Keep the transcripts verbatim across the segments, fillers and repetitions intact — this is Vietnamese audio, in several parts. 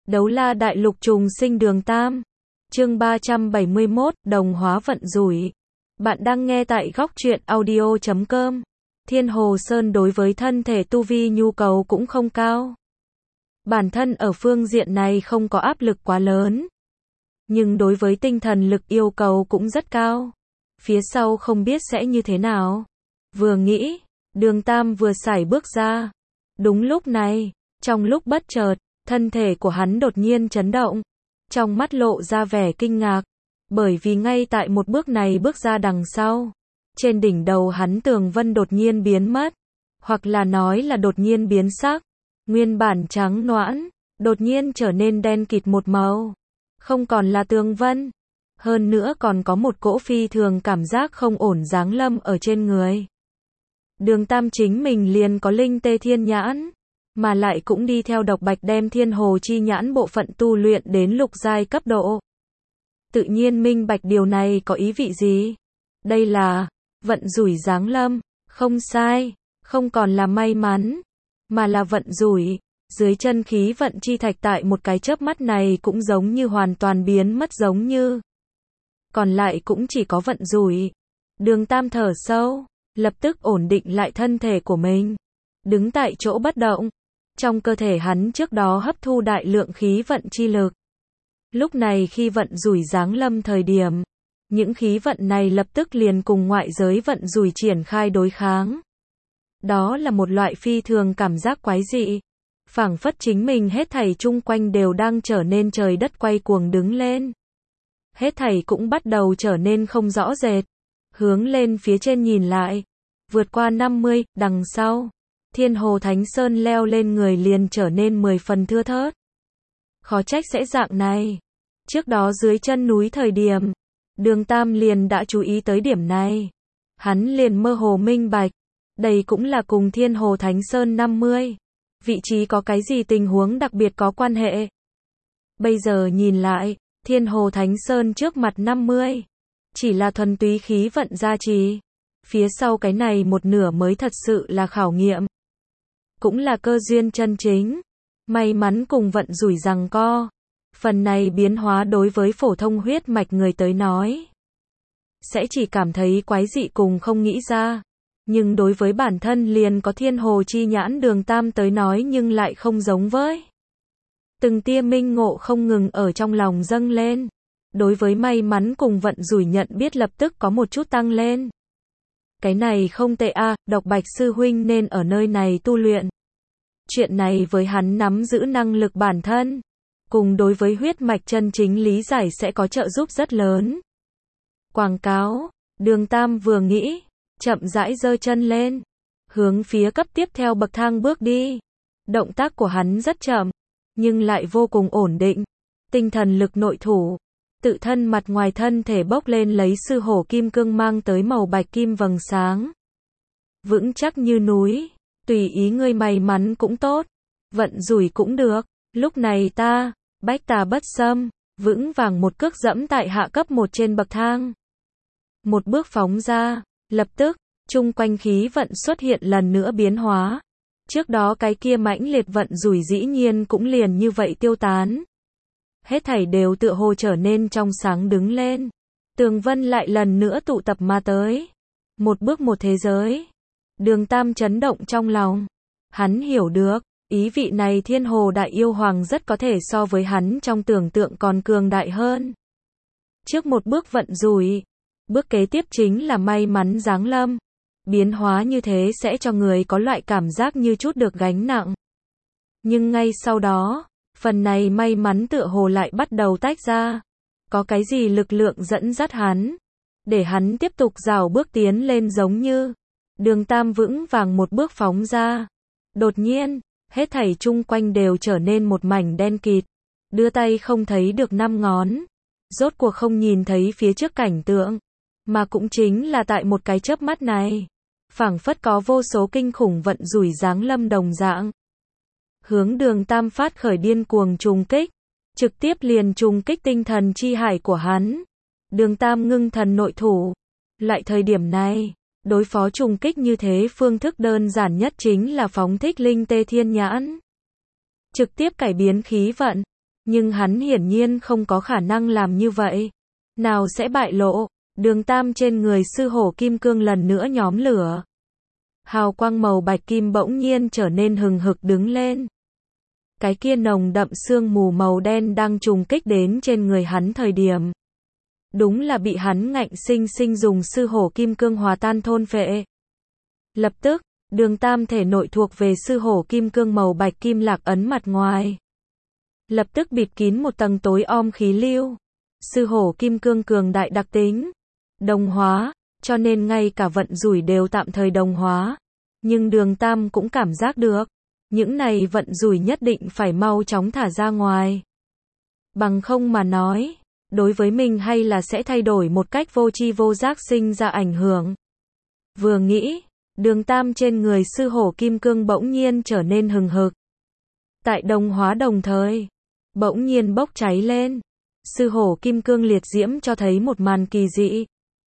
Đấu la đại lục trùng sinh đường Tam. Chương ba trăm bảy mươi mốt, đồng hóa vận rủi. Bạn đang nghe tại góc truyện audio chấm com. Thiên Hồ Sơn đối với thân thể tu vi nhu cầu cũng không cao. Bản thân ở phương diện này không có áp lực quá lớn. Nhưng đối với tinh thần lực yêu cầu cũng rất cao. Phía sau không biết sẽ như thế nào. Vừa nghĩ, đường Tam vừa sải bước ra. Đúng lúc này, trong lúc bất chợt, thân thể của hắn đột nhiên chấn động. Trong mắt lộ ra vẻ kinh ngạc. Bởi vì ngay tại một bước này bước ra đằng sau. Trên đỉnh đầu hắn tường vân đột nhiên biến mất. Hoặc là nói là đột nhiên biến sắc. Nguyên bản trắng noãn, đột nhiên trở nên đen kịt một màu. Không còn là tường vân. Hơn nữa còn có một cỗ phi thường cảm giác không ổn giáng lâm ở trên người. Đường Tam chính mình liền có linh tê thiên nhãn. Mà lại cũng đi theo độc bạch đem thiên hồ chi nhãn bộ phận tu luyện đến lục giai cấp độ. Tự nhiên minh bạch điều này có ý vị gì? Đây là vận rủi giáng lâm, không sai, không còn là may mắn, mà là vận rủi. Dưới chân khí vận chi thạch tại một cái chớp mắt này cũng giống như hoàn toàn biến mất giống như. Còn lại cũng chỉ có vận rủi. Đường Tam thở sâu, lập tức ổn định lại thân thể của mình. Đứng tại chỗ bất động. Trong cơ thể hắn trước đó hấp thu đại lượng khí vận chi lực. Lúc này khi vận rủi giáng lâm thời điểm, những khí vận này lập tức liền cùng ngoại giới vận rủi triển khai đối kháng. Đó là một loại phi thường cảm giác quái dị. Phảng phất chính mình hết thảy chung quanh đều đang trở nên trời đất quay cuồng đứng lên. Hết thảy cũng bắt đầu trở nên không rõ rệt. Hướng lên phía trên nhìn lại. Vượt qua năm mươi, đằng sau. Thiên Hồ Thánh Sơn leo lên người liền trở nên mười phần thưa thớt. Khó trách sẽ dạng này. Trước đó dưới chân núi thời điểm, đường Tam liền đã chú ý tới điểm này. Hắn liền mơ hồ minh bạch. Đây cũng là cùng Thiên Hồ Thánh Sơn năm mươi. Vị trí có cái gì tình huống đặc biệt có quan hệ. Bây giờ nhìn lại, Thiên Hồ Thánh Sơn trước mặt năm mươi. Chỉ là thuần túy khí vận gia trì. Phía sau cái này một nửa mới thật sự là khảo nghiệm. Cũng là cơ duyên chân chính. May mắn cùng vận rủi giằng co. Phần này biến hóa đối với phổ thông huyết mạch người tới nói. Sẽ chỉ cảm thấy quái dị cùng không nghĩ ra. Nhưng đối với bản thân liền có thiên hồ chi nhãn đường Tam tới nói nhưng lại không giống với. Từng tia minh ngộ không ngừng ở trong lòng dâng lên. Đối với may mắn cùng vận rủi nhận biết lập tức có một chút tăng lên. Cái này không tệ a, à, độc bạch sư huynh nên ở nơi này tu luyện. Chuyện này với hắn nắm giữ năng lực bản thân. Cùng đối với huyết mạch chân chính lý giải sẽ có trợ giúp rất lớn. Quảng cáo, đường Tam vừa nghĩ, chậm rãi giơ chân lên. Hướng phía cấp tiếp theo bậc thang bước đi. Động tác của hắn rất chậm, nhưng lại vô cùng ổn định. Tinh thần lực nội thủ. Tự thân mặt ngoài thân thể bốc lên lấy sư hổ kim cương mang tới màu bạch kim vầng sáng. Vững chắc như núi, tùy ý ngươi may mắn cũng tốt, vận rủi cũng được. Lúc này ta, bách tà bất xâm, vững vàng một cước dẫm tại hạ cấp một trên bậc thang. Một bước phóng ra, lập tức, chung quanh khí vận xuất hiện lần nữa biến hóa. Trước đó cái kia mãnh liệt vận rủi dĩ nhiên cũng liền như vậy tiêu tán. Hết thảy đều tựa hồ trở nên trong sáng đứng lên. Tường vân lại lần nữa tụ tập mà tới. Một bước một thế giới. Đường Tam chấn động trong lòng. Hắn hiểu được, ý vị này thiên hồ đại yêu hoàng rất có thể so với hắn trong tưởng tượng còn cường đại hơn. Trước một bước vận rủi. Bước kế tiếp chính là may mắn giáng lâm. Biến hóa như thế sẽ cho người có loại cảm giác như chút được gánh nặng. Nhưng ngay sau đó, phần này may mắn tựa hồ lại bắt đầu tách ra. Có cái gì lực lượng dẫn dắt hắn. Để hắn tiếp tục rào bước tiến lên giống như. Đường Tam vững vàng một bước phóng ra. Đột nhiên, hết thảy chung quanh đều trở nên một mảnh đen kịt. Đưa tay không thấy được năm ngón. Rốt cuộc không nhìn thấy phía trước cảnh tượng. Mà cũng chính là tại một cái chớp mắt này. Phảng phất có vô số kinh khủng vận rủi giáng lâm đồng dạng. Hướng đường Tam phát khởi điên cuồng trùng kích. Trực tiếp liền trùng kích tinh thần chi hải của hắn. Đường Tam ngưng thần nội thủ. Lại thời điểm này, đối phó trùng kích như thế phương thức đơn giản nhất chính là phóng thích linh tê thiên nhãn. Trực tiếp cải biến khí vận. Nhưng hắn hiển nhiên không có khả năng làm như vậy. Nào sẽ bại lộ, đường tam trên người sư hổ kim cương lần nữa nhóm lửa. Hào quang màu bạch kim bỗng nhiên trở nên hừng hực đứng lên. Cái kia nồng đậm sương mù màu đen đang trùng kích đến trên người hắn thời điểm. Đúng là bị hắn ngạnh sinh sinh dùng sư hổ kim cương hòa tan thôn phệ. Lập tức, đường tam thể nội thuộc về sư hổ kim cương màu bạch kim lạc ấn mặt ngoài. Lập tức bịt kín một tầng tối om khí lưu. Sư hổ kim cương cường đại đặc tính. Đồng hóa, cho nên ngay cả vận rủi đều tạm thời đồng hóa. Nhưng đường tam cũng cảm giác được. Những này vận rủi nhất định phải mau chóng thả ra ngoài. Bằng không mà nói, đối với mình hay là sẽ thay đổi một cách vô tri vô giác sinh ra ảnh hưởng. Vừa nghĩ, đường tam trên người sư hổ kim cương bỗng nhiên trở nên hừng hực. Tại đồng hóa đồng thời, bỗng nhiên bốc cháy lên. Sư hổ kim cương liệt diễm cho thấy một màn kỳ dị.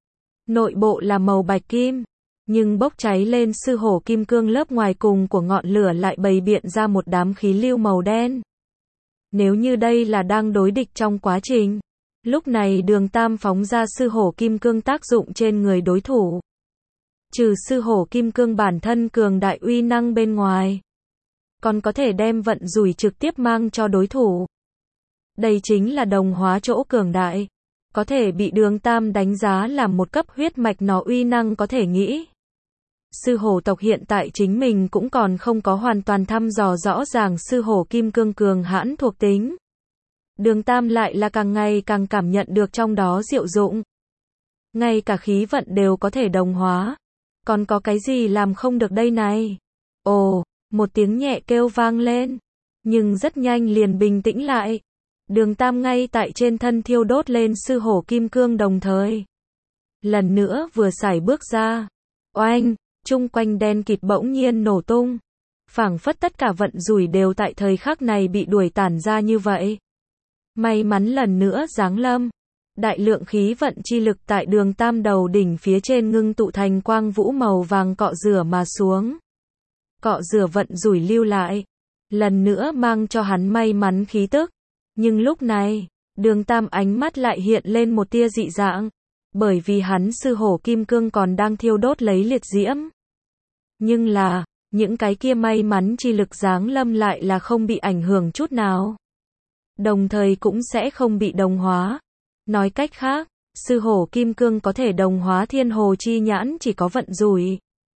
Nội bộ là màu bạch kim, nhưng bốc cháy lên sư hổ kim cương lớp ngoài cùng của ngọn lửa lại bày biện ra một đám khí lưu màu đen. Nếu như đây là đang đối địch trong quá trình, lúc này đường tam phóng ra sư hổ kim cương tác dụng trên người đối thủ. Trừ sư hổ kim cương bản thân cường đại uy năng bên ngoài, còn có thể đem vận rủi trực tiếp mang cho đối thủ. Đây chính là đồng hóa chỗ cường đại. Có thể bị đường tam đánh giá là một cấp huyết mạch nó uy năng có thể nghĩ. Sư hổ tộc hiện tại chính mình cũng còn không có hoàn toàn thăm dò rõ ràng sư hổ kim cương cường hãn thuộc tính. Đường tam lại là càng ngày càng cảm nhận được trong đó diệu dụng. Ngay cả khí vận đều có thể đồng hóa. Còn có cái gì làm không được đây này? Ồ, một tiếng nhẹ kêu vang lên. Nhưng rất nhanh liền bình tĩnh lại. Đường tam ngay tại trên thân thiêu đốt lên sư hổ kim cương đồng thời. Lần nữa vừa sải bước ra. Oanh, chung quanh đen kịt bỗng nhiên nổ tung. Phảng phất tất cả vận rủi đều tại thời khắc này bị đuổi tản ra như vậy. May mắn lần nữa giáng lâm. Đại lượng khí vận chi lực tại đường tam đầu đỉnh phía trên ngưng tụ thành quang vũ màu vàng cọ rửa mà xuống. Cọ rửa vận rủi lưu lại. Lần nữa mang cho hắn may mắn khí tức. Nhưng lúc này, đường tam ánh mắt lại hiện lên một tia dị dạng. Bởi vì hắn sư hổ kim cương còn đang thiêu đốt lấy liệt diễm. Nhưng là, những cái kia may mắn chi lực giáng lâm lại là không bị ảnh hưởng chút nào. Đồng thời cũng sẽ không bị đồng hóa. Nói cách khác, sư hổ kim cương có thể đồng hóa thiên hồ chi nhãn chỉ có vận rủi.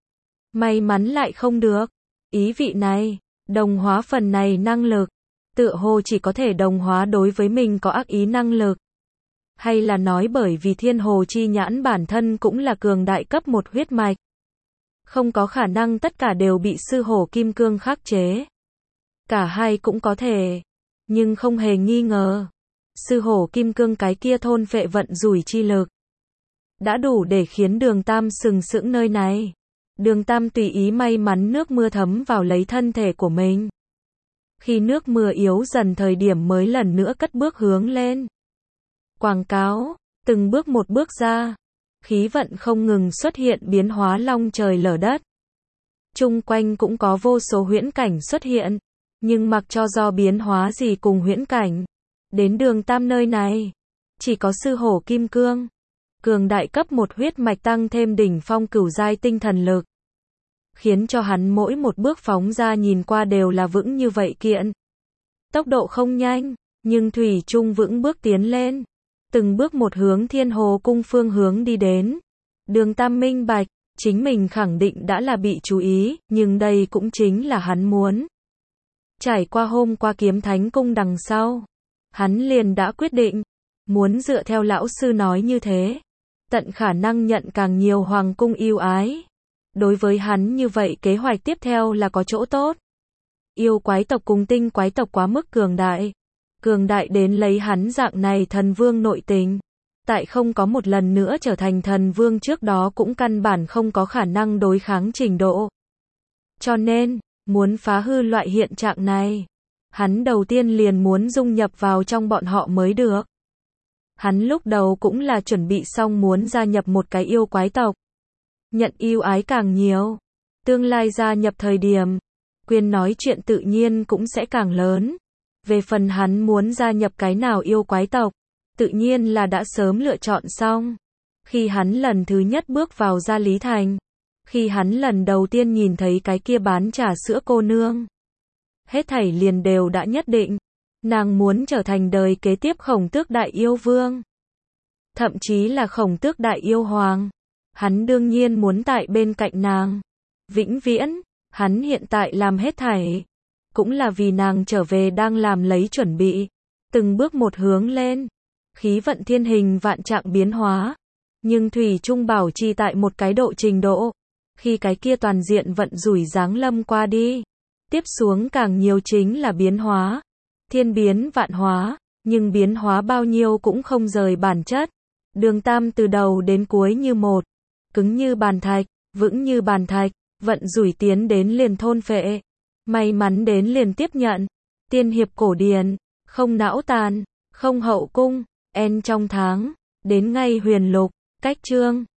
May mắn lại không được. Ý vị này, đồng hóa phần này năng lực. Tựa hồ chỉ có thể đồng hóa đối với mình có ác ý năng lực. Hay là nói bởi vì thiên hồ chi nhãn bản thân cũng là cường đại cấp một huyết mạch. Không có khả năng tất cả đều bị sư hổ kim cương khắc chế. Cả hai cũng có thể. Nhưng không hề nghi ngờ. Sư hổ kim cương cái kia thôn phệ vận rủi chi lực. Đã đủ để khiến đường tam sừng sững nơi này. Đường tam tùy ý may mắn nước mưa thấm vào lấy thân thể của mình. Khi nước mưa yếu dần thời điểm mới lần nữa cất bước hướng lên. Quảng cáo, từng bước một bước ra. Khí vận không ngừng xuất hiện biến hóa long trời lở đất. Chung quanh cũng có vô số huyễn cảnh xuất hiện. Nhưng mặc cho do biến hóa gì cùng huyễn cảnh. Đến đường tam nơi này. Chỉ có sư hổ kim cương. Cường đại cấp một huyết mạch tăng thêm đỉnh phong cửu giai tinh thần lực. Khiến cho hắn mỗi một bước phóng ra nhìn qua đều là vững như vậy kiện. Tốc độ không nhanh, nhưng thủy chung vững bước tiến lên. Từng bước một hướng thiên hồ cung phương hướng đi đến. Đường tam minh bạch, chính mình khẳng định đã là bị chú ý, nhưng đây cũng chính là hắn muốn. Trải qua hôm qua kiếm thánh cung đằng sau. Hắn liền đã quyết định, muốn dựa theo lão sư nói như thế. Tận khả năng nhận càng nhiều hoàng cung yêu ái. Đối với hắn như vậy kế hoạch tiếp theo là có chỗ tốt. Yêu quái tộc cùng tinh quái tộc quá mức cường đại. Cường đại đến lấy hắn dạng này thần vương nội tình. Tại không có một lần nữa trở thành thần vương trước đó cũng căn bản không có khả năng đối kháng trình độ. Cho nên, muốn phá hư loại hiện trạng này. Hắn đầu tiên liền muốn dung nhập vào trong bọn họ mới được. Hắn lúc đầu cũng là chuẩn bị xong muốn gia nhập một cái yêu quái tộc. Nhận yêu ái càng nhiều. Tương lai gia nhập thời điểm. Quyền nói chuyện tự nhiên cũng sẽ càng lớn. Về phần hắn muốn gia nhập cái nào yêu quái tộc, tự nhiên là đã sớm lựa chọn xong. Khi hắn lần thứ nhất bước vào Gia Lý Thành, khi hắn lần đầu tiên nhìn thấy cái kia bán trà sữa cô nương, hết thảy liền đều đã nhất định, nàng muốn trở thành đời kế tiếp Khổng Tước Đại Yêu Vương, thậm chí là Khổng Tước Đại Yêu Hoàng. Hắn đương nhiên muốn tại bên cạnh nàng, vĩnh viễn. Hắn hiện tại làm hết thảy, cũng là vì nàng trở về đang làm lấy chuẩn bị, từng bước một hướng lên, khí vận thiên hình vạn trạng biến hóa, nhưng thủy chung bảo trì tại một cái độ trình độ. Khi cái kia toàn diện vận rủi giáng lâm qua đi, tiếp xuống càng nhiều chính là biến hóa, thiên biến vạn hóa, nhưng biến hóa bao nhiêu cũng không rời bản chất. Đường Tam từ đầu đến cuối như một, cứng như bàn thạch, vững như bàn thạch, vận rủi tiến đến liền thôn phệ, may mắn đến liền tiếp nhận. Tiên hiệp cổ điển, không não tàn, không hậu cung, en trong tháng, đến ngay huyền lục, cách chương